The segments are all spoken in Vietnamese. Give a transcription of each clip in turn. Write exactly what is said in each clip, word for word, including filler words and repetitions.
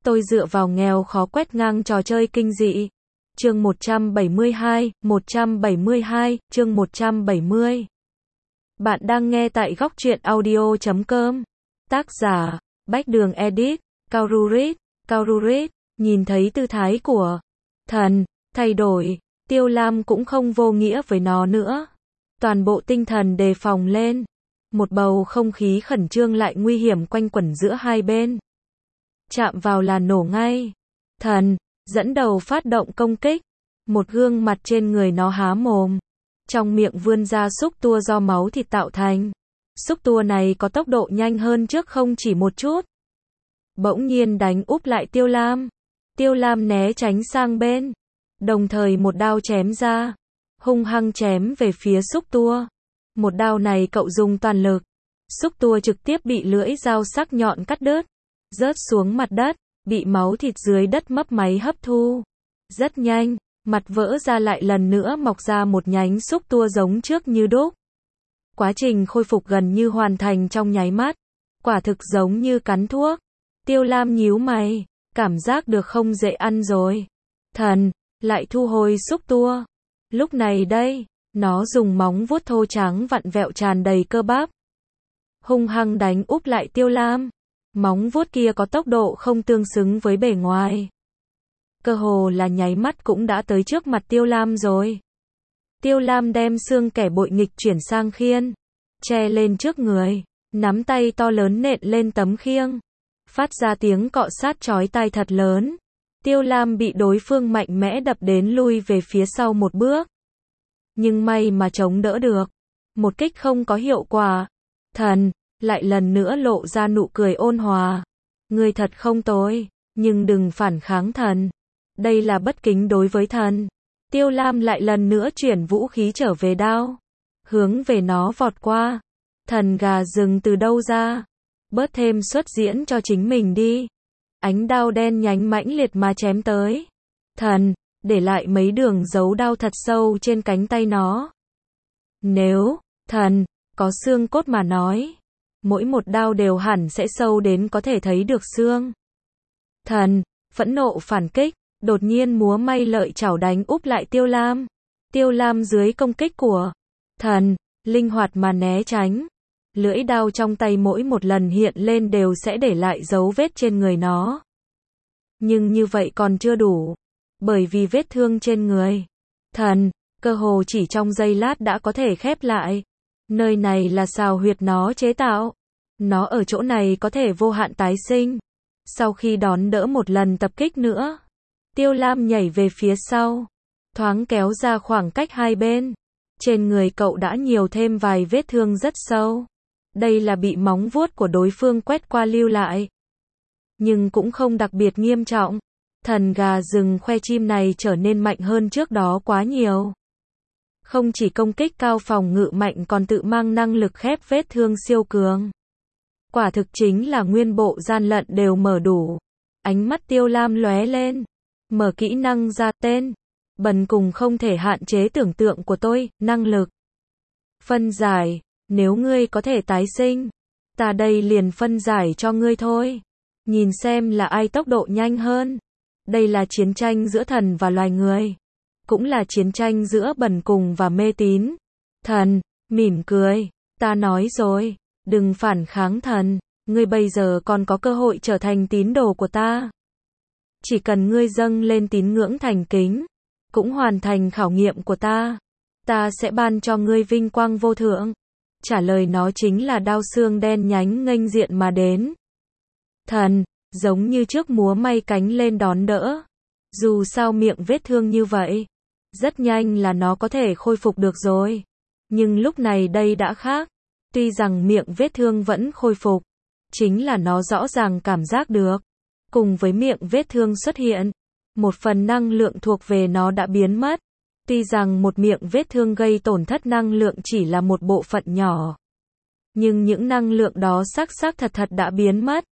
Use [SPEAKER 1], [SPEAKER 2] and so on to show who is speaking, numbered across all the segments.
[SPEAKER 1] Tôi dựa vào nghèo khó quét ngang trò chơi kinh dị. Chương một trăm bảy mươi hai, một trăm bảy mươi hai, chương một trăm bảy mươi. Bạn đang nghe tại góc truyện audio chấm com. Tác giả, Bách Đường Edit, Kaururit, Kaururit, nhìn thấy tư thái của thần thay đổi, Tiêu Lam cũng không vô nghĩa với nó nữa. Toàn bộ tinh thần đề phòng lên. Một bầu không khí khẩn trương lại nguy hiểm quanh quẩn giữa hai bên. Chạm vào là nổ ngay. Thần dẫn đầu phát động công kích. Một gương mặt trên người nó há mồm. Trong miệng vươn ra xúc tua do máu thịt tạo thành. Xúc tua này có tốc độ nhanh hơn trước không chỉ một chút. Bỗng nhiên đánh úp lại Tiêu Lam. Tiêu Lam né tránh sang bên. Đồng thời một đao chém ra. Hung hăng chém về phía xúc tua. Một đao này cậu dùng toàn lực. Xúc tua trực tiếp bị lưỡi dao sắc nhọn cắt đứt. Rớt xuống mặt đất. Bị máu thịt dưới đất mấp máy hấp thu. Rất nhanh. Mặt vỡ ra lại lần nữa mọc ra một nhánh xúc tua giống trước như đúc. Quá trình khôi phục gần như hoàn thành trong nháy mắt. Quả thực giống như cắn thuốc. Tiêu Lam nhíu mày. Cảm giác được không dễ ăn rồi. Thần lại thu hồi xúc tua. Lúc này đây, nó dùng móng vuốt thô trắng vặn vẹo tràn đầy cơ bắp. Hung hăng đánh úp lại Tiêu Lam. Móng vuốt kia có tốc độ không tương xứng với bề ngoài. Cơ hồ là nháy mắt cũng đã tới trước mặt Tiêu Lam rồi. Tiêu Lam đem xương kẻ bội nghịch chuyển sang khiên. Che lên trước người. Nắm tay to lớn nện lên tấm khiêng. Phát ra tiếng cọ sát chói tai thật lớn. Tiêu Lam bị đối phương mạnh mẽ đập đến lui về phía sau một bước. Nhưng may mà chống đỡ được. Một kích không có hiệu quả. Thần lại lần nữa lộ ra nụ cười ôn hòa. Ngươi thật không tồi, nhưng đừng phản kháng thần. Đây là bất kính đối với thần. Tiêu Lam lại lần nữa chuyển vũ khí trở về đao. Hướng về nó vọt qua. Thần gà rừng từ đâu ra? Bớt thêm xuất diễn cho chính mình đi. Ánh đao đen nhánh mãnh liệt mà chém tới. Thần để lại mấy đường dấu đao thật sâu trên cánh tay nó. Nếu thần có xương cốt mà nói, mỗi một đao đều hẳn sẽ sâu đến có thể thấy được xương. Thần phẫn nộ phản kích, đột nhiên múa may lợi chảo đánh úp lại Tiêu Lam. Tiêu Lam dưới công kích của thần, linh hoạt mà né tránh. Lưỡi đao trong tay mỗi một lần hiện lên đều sẽ để lại dấu vết trên người nó. Nhưng như vậy còn chưa đủ. Bởi vì vết thương trên người thần, cơ hồ chỉ trong giây lát đã có thể khép lại. Nơi này là xào huyệt nó chế tạo. Nó ở chỗ này có thể vô hạn tái sinh. Sau khi đón đỡ một lần tập kích nữa, Tiêu Lam nhảy về phía sau. Thoáng kéo ra khoảng cách hai bên. Trên người cậu đã nhiều thêm vài vết thương rất sâu. Đây là bị móng vuốt của đối phương quét qua lưu lại. Nhưng cũng không đặc biệt nghiêm trọng. Thần gà rừng khoe chim này trở nên mạnh hơn trước đó quá nhiều. Không chỉ công kích cao phòng ngự mạnh còn tự mang năng lực khép vết thương siêu cường. Quả thực chính là nguyên bộ gian lận đều mở đủ. Ánh mắt Tiêu Lam lóe lên. Mở kỹ năng ra tên. Bần cùng không thể hạn chế tưởng tượng của tôi, năng lực. Phân giải. Nếu ngươi có thể tái sinh, ta đây liền phân giải cho ngươi thôi. Nhìn xem là ai tốc độ nhanh hơn. Đây là chiến tranh giữa thần và loài người. Cũng là chiến tranh giữa bần cùng và mê tín. Thần mỉm cười. Ta nói rồi, đừng phản kháng thần. Ngươi bây giờ còn có cơ hội trở thành tín đồ của ta. Chỉ cần ngươi dâng lên tín ngưỡng thành kính, cũng hoàn thành khảo nghiệm của ta, ta sẽ ban cho ngươi vinh quang vô thượng. Trả lời nó chính là đao xương đen nhánh nghênh diện mà đến. Thần giống như trước múa may cánh lên đón đỡ. Dù sao miệng vết thương như vậy, rất nhanh là nó có thể khôi phục được rồi. Nhưng lúc này đây đã khác. Tuy rằng miệng vết thương vẫn khôi phục, chính là nó rõ ràng cảm giác được. Cùng với miệng vết thương xuất hiện, một phần năng lượng thuộc về nó đã biến mất. Tuy rằng một miệng vết thương gây tổn thất năng lượng chỉ là một bộ phận nhỏ. Nhưng những năng lượng đó xác xác thật thật đã biến mất.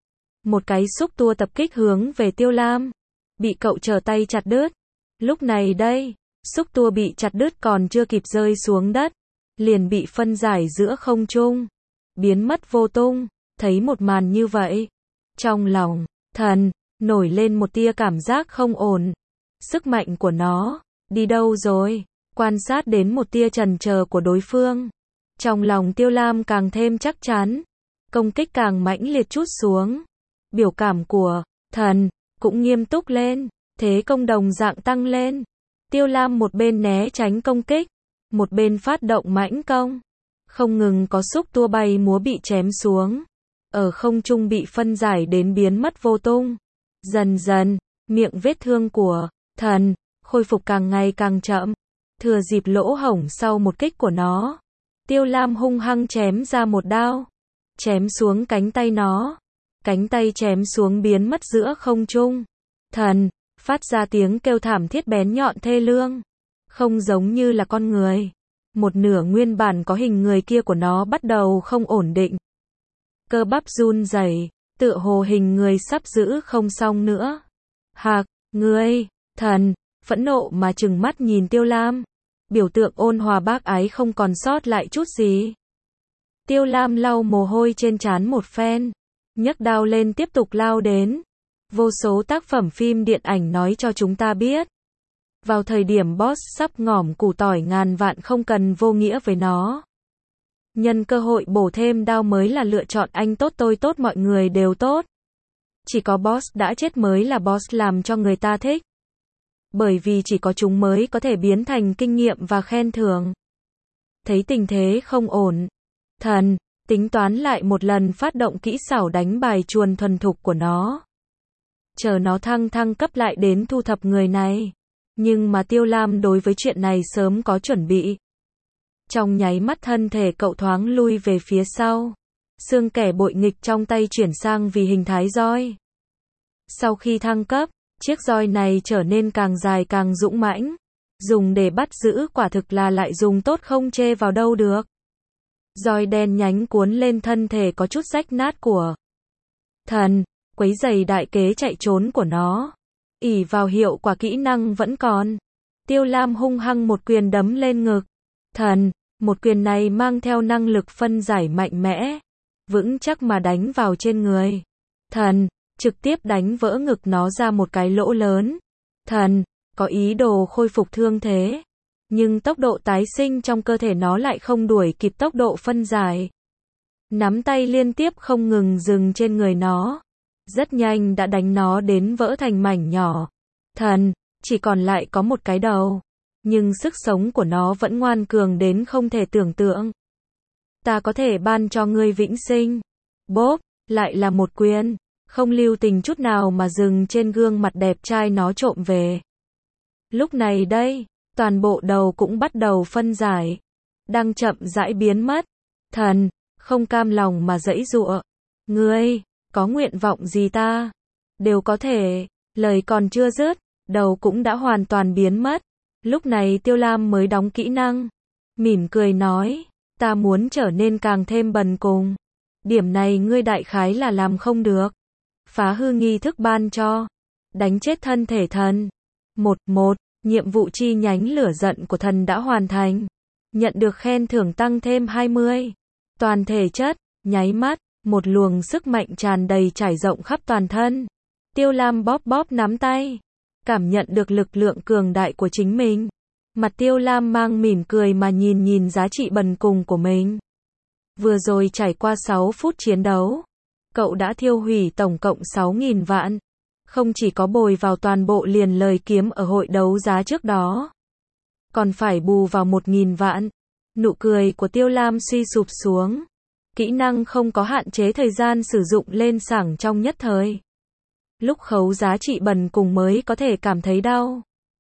[SPEAKER 1] Một cái xúc tua tập kích hướng về Tiêu Lam. Bị cậu trở tay chặt đứt. Lúc này đây, xúc tua bị chặt đứt còn chưa kịp rơi xuống đất. Liền bị phân giải giữa không trung. Biến mất vô tung. Thấy một màn như vậy. Trong lòng, thần nổi lên một tia cảm giác không ổn. Sức mạnh của nó, đi đâu rồi? Quan sát đến một tia chần chờ của đối phương. Trong lòng Tiêu Lam càng thêm chắc chắn. Công kích càng mãnh liệt chút xuống. Biểu cảm của thần cũng nghiêm túc lên. Thế công đồng dạng tăng lên. Tiêu Lam một bên né tránh công kích, một bên phát động mãnh công. Không ngừng có xúc tua bay múa bị chém xuống. Ở không trung bị phân giải đến biến mất vô tung. Dần dần, miệng vết thương của thần khôi phục càng ngày càng chậm. Thừa dịp lỗ hổng sau một kích của nó, Tiêu Lam hung hăng chém ra một đao. Chém xuống cánh tay nó. Cánh tay chém xuống biến mất giữa không trung. Thần phát ra tiếng kêu thảm thiết bén nhọn thê lương. Không giống như là con người. Một nửa nguyên bản có hình người kia của nó bắt đầu không ổn định. Cơ bắp run rẩy, tựa hồ hình người sắp giữ không xong nữa. Hạc, ngươi, thần, phẫn nộ mà trừng mắt nhìn Tiêu Lam. Biểu tượng ôn hòa bác ái không còn sót lại chút gì. Tiêu Lam lau mồ hôi trên trán một phen. Nhấc đao lên tiếp tục lao đến. Vô số tác phẩm phim điện ảnh nói cho chúng ta biết. Vào thời điểm boss sắp ngỏm củ tỏi ngàn vạn không cần vô nghĩa với nó. Nhân cơ hội bổ thêm đao mới là lựa chọn, anh tốt tôi tốt mọi người đều tốt. Chỉ có boss đã chết mới là boss làm cho người ta thích. Bởi vì chỉ có chúng mới có thể biến thành kinh nghiệm và khen thưởng. Thấy tình thế không ổn. Thần tính toán lại một lần phát động kỹ xảo đánh bài chuồn thuần thục của nó. Chờ nó thăng thăng cấp lại đến thu thập người này. Nhưng mà Tiêu Lam đối với chuyện này sớm có chuẩn bị. Trong nháy mắt thân thể cậu thoáng lui về phía sau. Xương kẻ bội nghịch trong tay chuyển sang vì hình thái roi. Sau khi thăng cấp, chiếc roi này trở nên càng dài càng dũng mãnh. Dùng để bắt giữ quả thực là lại dùng tốt không chê vào đâu được. Roi đen nhánh cuốn lên thân thể có chút rách nát của thần, quấy giày đại kế chạy trốn của nó. Ỷ vào hiệu quả kỹ năng vẫn còn. Tiêu Lam hung hăng một quyền đấm lên ngực. Thần, một quyền này mang theo năng lực phân giải mạnh mẽ. Vững chắc mà đánh vào trên người. Thần, trực tiếp đánh vỡ ngực nó ra một cái lỗ lớn. Thần, có ý đồ khôi phục thương thế. Nhưng tốc độ tái sinh trong cơ thể nó lại không đuổi kịp tốc độ phân giải. Nắm tay liên tiếp không ngừng dừng trên người nó. Rất nhanh đã đánh nó đến vỡ thành mảnh nhỏ. Thần, chỉ còn lại có một cái đầu. Nhưng sức sống của nó vẫn ngoan cường đến không thể tưởng tượng. Ta có thể ban cho ngươi vĩnh sinh. Bốp, lại là một quyền. Không lưu tình chút nào mà dừng trên gương mặt đẹp trai nó trộm về. Lúc này đây, toàn bộ đầu cũng bắt đầu phân giải. Đang chậm rãi biến mất. Thần, không cam lòng mà giãy giụa. Ngươi, có nguyện vọng gì ta? Đều có thể. Lời còn chưa dứt, đầu cũng đã hoàn toàn biến mất. Lúc này Tiêu Lam mới đóng kỹ năng. Mỉm cười nói, ta muốn trở nên càng thêm bần cùng. Điểm này ngươi đại khái là làm không được. Phá hư nghi thức ban cho. Đánh chết thân thể thần. Một một, nhiệm vụ chi nhánh lửa giận của thần đã hoàn thành. Nhận được khen thưởng tăng thêm hai mươi. Toàn thể chất, nháy mắt, một luồng sức mạnh tràn đầy trải rộng khắp toàn thân. Tiêu Lam bóp bóp nắm tay. Cảm nhận được lực lượng cường đại của chính mình. Mặt Tiêu Lam mang mỉm cười mà nhìn nhìn giá trị bần cùng của mình. Vừa rồi trải qua sáu phút chiến đấu. Cậu đã thiêu hủy tổng cộng sáu nghìn vạn. Không chỉ có bồi vào toàn bộ liền lời kiếm ở hội đấu giá trước đó. Còn phải bù vào một nghìn vạn. Nụ cười của Tiêu Lam suy sụp xuống. Kỹ năng không có hạn chế thời gian sử dụng lên sảng trong nhất thời. Lúc khấu giá trị bần cùng mới có thể cảm thấy đau.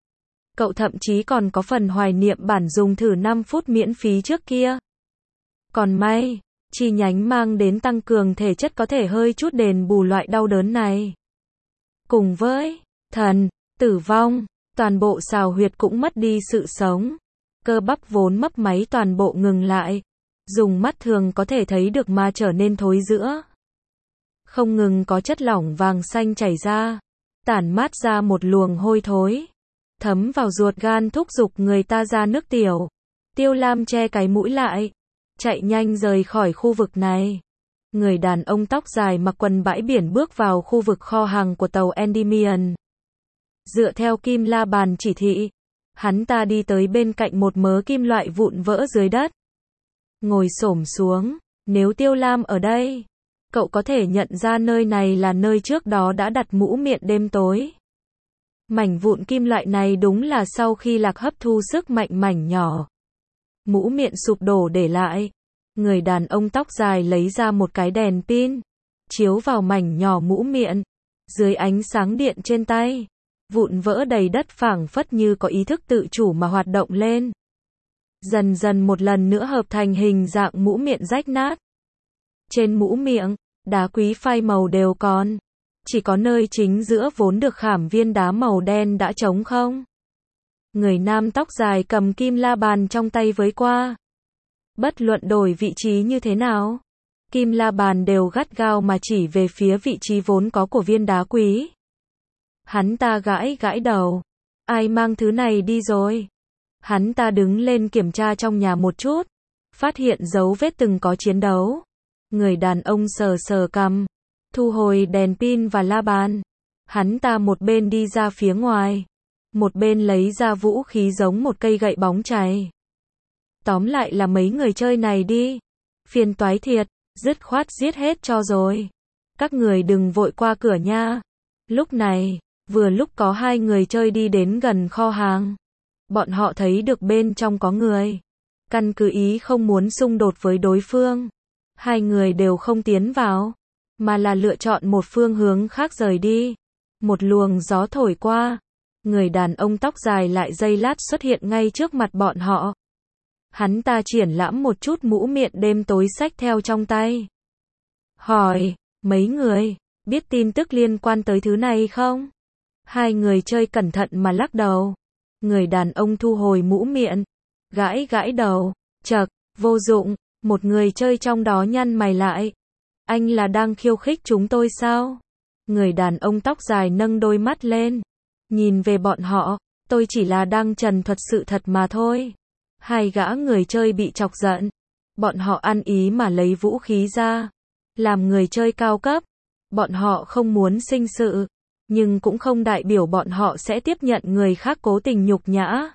[SPEAKER 1] Cậu thậm chí còn có phần hoài niệm bản dùng thử năm phút miễn phí trước kia. Còn may, chi nhánh mang đến tăng cường thể chất có thể hơi chút đền bù loại đau đớn này. Cùng với thần, tử vong, toàn bộ xào huyệt cũng mất đi sự sống. Cơ bắp vốn mấp máy toàn bộ ngừng lại. Dùng mắt thường có thể thấy được mà trở nên thối rữa. Không ngừng có chất lỏng vàng xanh chảy ra. Tản mát ra một luồng hôi thối. Thấm vào ruột gan thúc giục người ta ra nước tiểu. Tiêu Lam che cái mũi lại. Chạy nhanh rời khỏi khu vực này. Người đàn ông tóc dài mặc quần bãi biển bước vào khu vực kho hàng của tàu Endymion. Dựa theo Kim La Bàn chỉ thị, hắn ta đi tới bên cạnh một mớ kim loại vụn vỡ dưới đất. Ngồi xổm xuống, nếu Tiêu Lam ở đây, cậu có thể nhận ra nơi này là nơi trước đó đã đặt mũ miệng đêm tối. Mảnh vụn kim loại này đúng là sau khi Lạc hấp thu sức mạnh mảnh nhỏ. Mũ miệng sụp đổ để lại. Người đàn ông tóc dài lấy ra một cái đèn pin, chiếu vào mảnh nhỏ mũ miệng. Dưới ánh sáng điện trên tay, vụn vỡ đầy đất phảng phất như có ý thức tự chủ mà hoạt động lên. Dần dần một lần nữa hợp thành hình dạng mũ miệng rách nát. Trên mũ miệng, đá quý phai màu đều còn. Chỉ có nơi chính giữa vốn được khảm viên đá màu đen đã trống không. Người nam tóc dài cầm kim la bàn trong tay với qua. Bất luận đổi vị trí như thế nào, kim la bàn đều gắt gao mà chỉ về phía vị trí vốn có của viên đá quý. Hắn ta gãi gãi đầu. Ai mang thứ này đi rồi? Hắn ta đứng lên kiểm tra trong nhà một chút, phát hiện dấu vết từng có chiến đấu. Người đàn ông sờ sờ cằm, thu hồi đèn pin và la bàn. Hắn ta một bên đi ra phía ngoài, một bên lấy ra vũ khí giống một cây gậy bóng chày. Tóm lại là mấy người chơi này đi. Phiền toái thiệt, dứt khoát giết hết cho rồi. Các người đừng vội qua cửa nha. Lúc này, vừa lúc có hai người chơi đi đến gần kho hàng. Bọn họ thấy được bên trong có người. Căn cứ ý không muốn xung đột với đối phương. Hai người đều không tiến vào, mà là lựa chọn một phương hướng khác rời đi. Một luồng gió thổi qua. Người đàn ông tóc dài lại giây lát xuất hiện ngay trước mặt bọn họ. Hắn ta triển lãm một chút mũ miệng đêm tối xách theo trong tay. Hỏi, mấy người, biết tin tức liên quan tới thứ này không? Hai người chơi cẩn thận mà lắc đầu. Người đàn ông thu hồi mũ miệng, gãi gãi đầu, chậc, vô dụng. Một người chơi trong đó nhăn mày lại. Anh là đang khiêu khích chúng tôi sao? Người đàn ông tóc dài nâng đôi mắt lên, nhìn về bọn họ. Tôi chỉ là đang trần thuật sự thật mà thôi. Hai gã người chơi bị chọc giận. Bọn họ ăn ý mà lấy vũ khí ra. Làm người chơi cao cấp, bọn họ không muốn sinh sự, nhưng cũng không đại biểu bọn họ sẽ tiếp nhận người khác cố tình nhục nhã.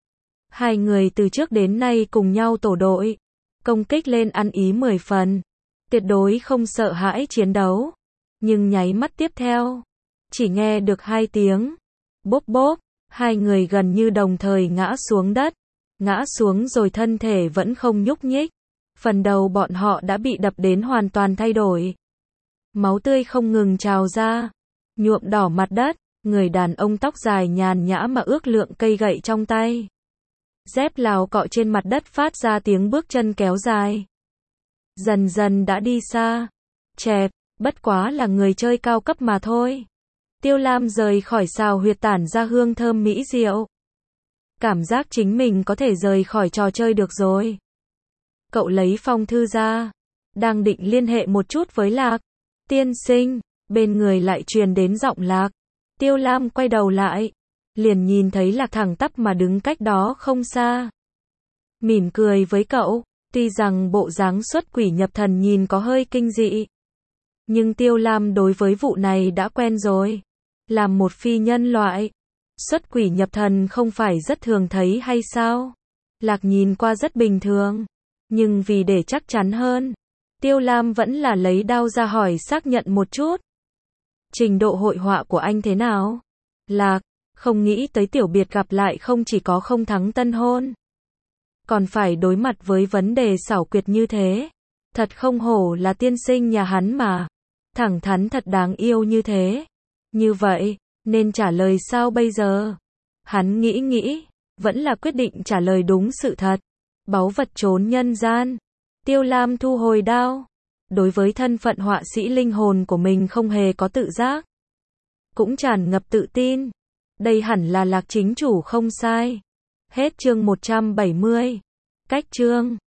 [SPEAKER 1] Hai người từ trước đến nay cùng nhau tổ đội, công kích lên ăn ý mười phần, tuyệt đối không sợ hãi chiến đấu. Nhưng nháy mắt tiếp theo, chỉ nghe được hai tiếng bốp bốp, hai người gần như đồng thời ngã xuống đất. Ngã xuống rồi thân thể vẫn không nhúc nhích. Phần đầu bọn họ đã bị đập đến hoàn toàn thay đổi. Máu tươi không ngừng trào ra, nhuộm đỏ mặt đất. Người đàn ông tóc dài nhàn nhã mà ước lượng cây gậy trong tay. Dép lào cọ trên mặt đất phát ra tiếng bước chân kéo dài. Dần dần đã đi xa. Chẹp, bất quá là người chơi cao cấp mà thôi. Tiêu Lam rời khỏi xào huyệt tản ra hương thơm mỹ diệu. Cảm giác chính mình có thể rời khỏi trò chơi được rồi. Cậu lấy phong thư ra, đang định liên hệ một chút với Lạc. Tiên sinh, bên người lại truyền đến giọng Lạc. Tiêu Lam quay đầu lại, liền nhìn thấy Lạc thẳng tắp mà đứng cách đó không xa. Mỉm cười với cậu, tuy rằng bộ dáng xuất quỷ nhập thần nhìn có hơi kinh dị. Nhưng Tiêu Lam đối với vụ này đã quen rồi. Làm một phi nhân loại, xuất quỷ nhập thần không phải rất thường thấy hay sao? Lạc nhìn qua rất bình thường. Nhưng vì để chắc chắn hơn, Tiêu Lam vẫn là lấy đao ra hỏi xác nhận một chút. Trình độ hội họa của anh thế nào? Lạc, không nghĩ tới tiểu biệt gặp lại không chỉ có không thắng tân hôn, còn phải đối mặt với vấn đề xảo quyệt như thế. Thật không hổ là tiên sinh nhà hắn mà. Thẳng thắn thật đáng yêu như thế. Như vậy, nên trả lời sao bây giờ? Hắn nghĩ nghĩ, vẫn là quyết định trả lời đúng sự thật. Báu vật trốn nhân gian. Tiêu Lam thu hồi đao. Đối với thân phận họa sĩ linh hồn của mình không hề có tự giác, cũng tràn ngập tự tin. Đây hẳn là Lạc chính chủ không sai. Hết chương một trăm bảy mươi. Cách chương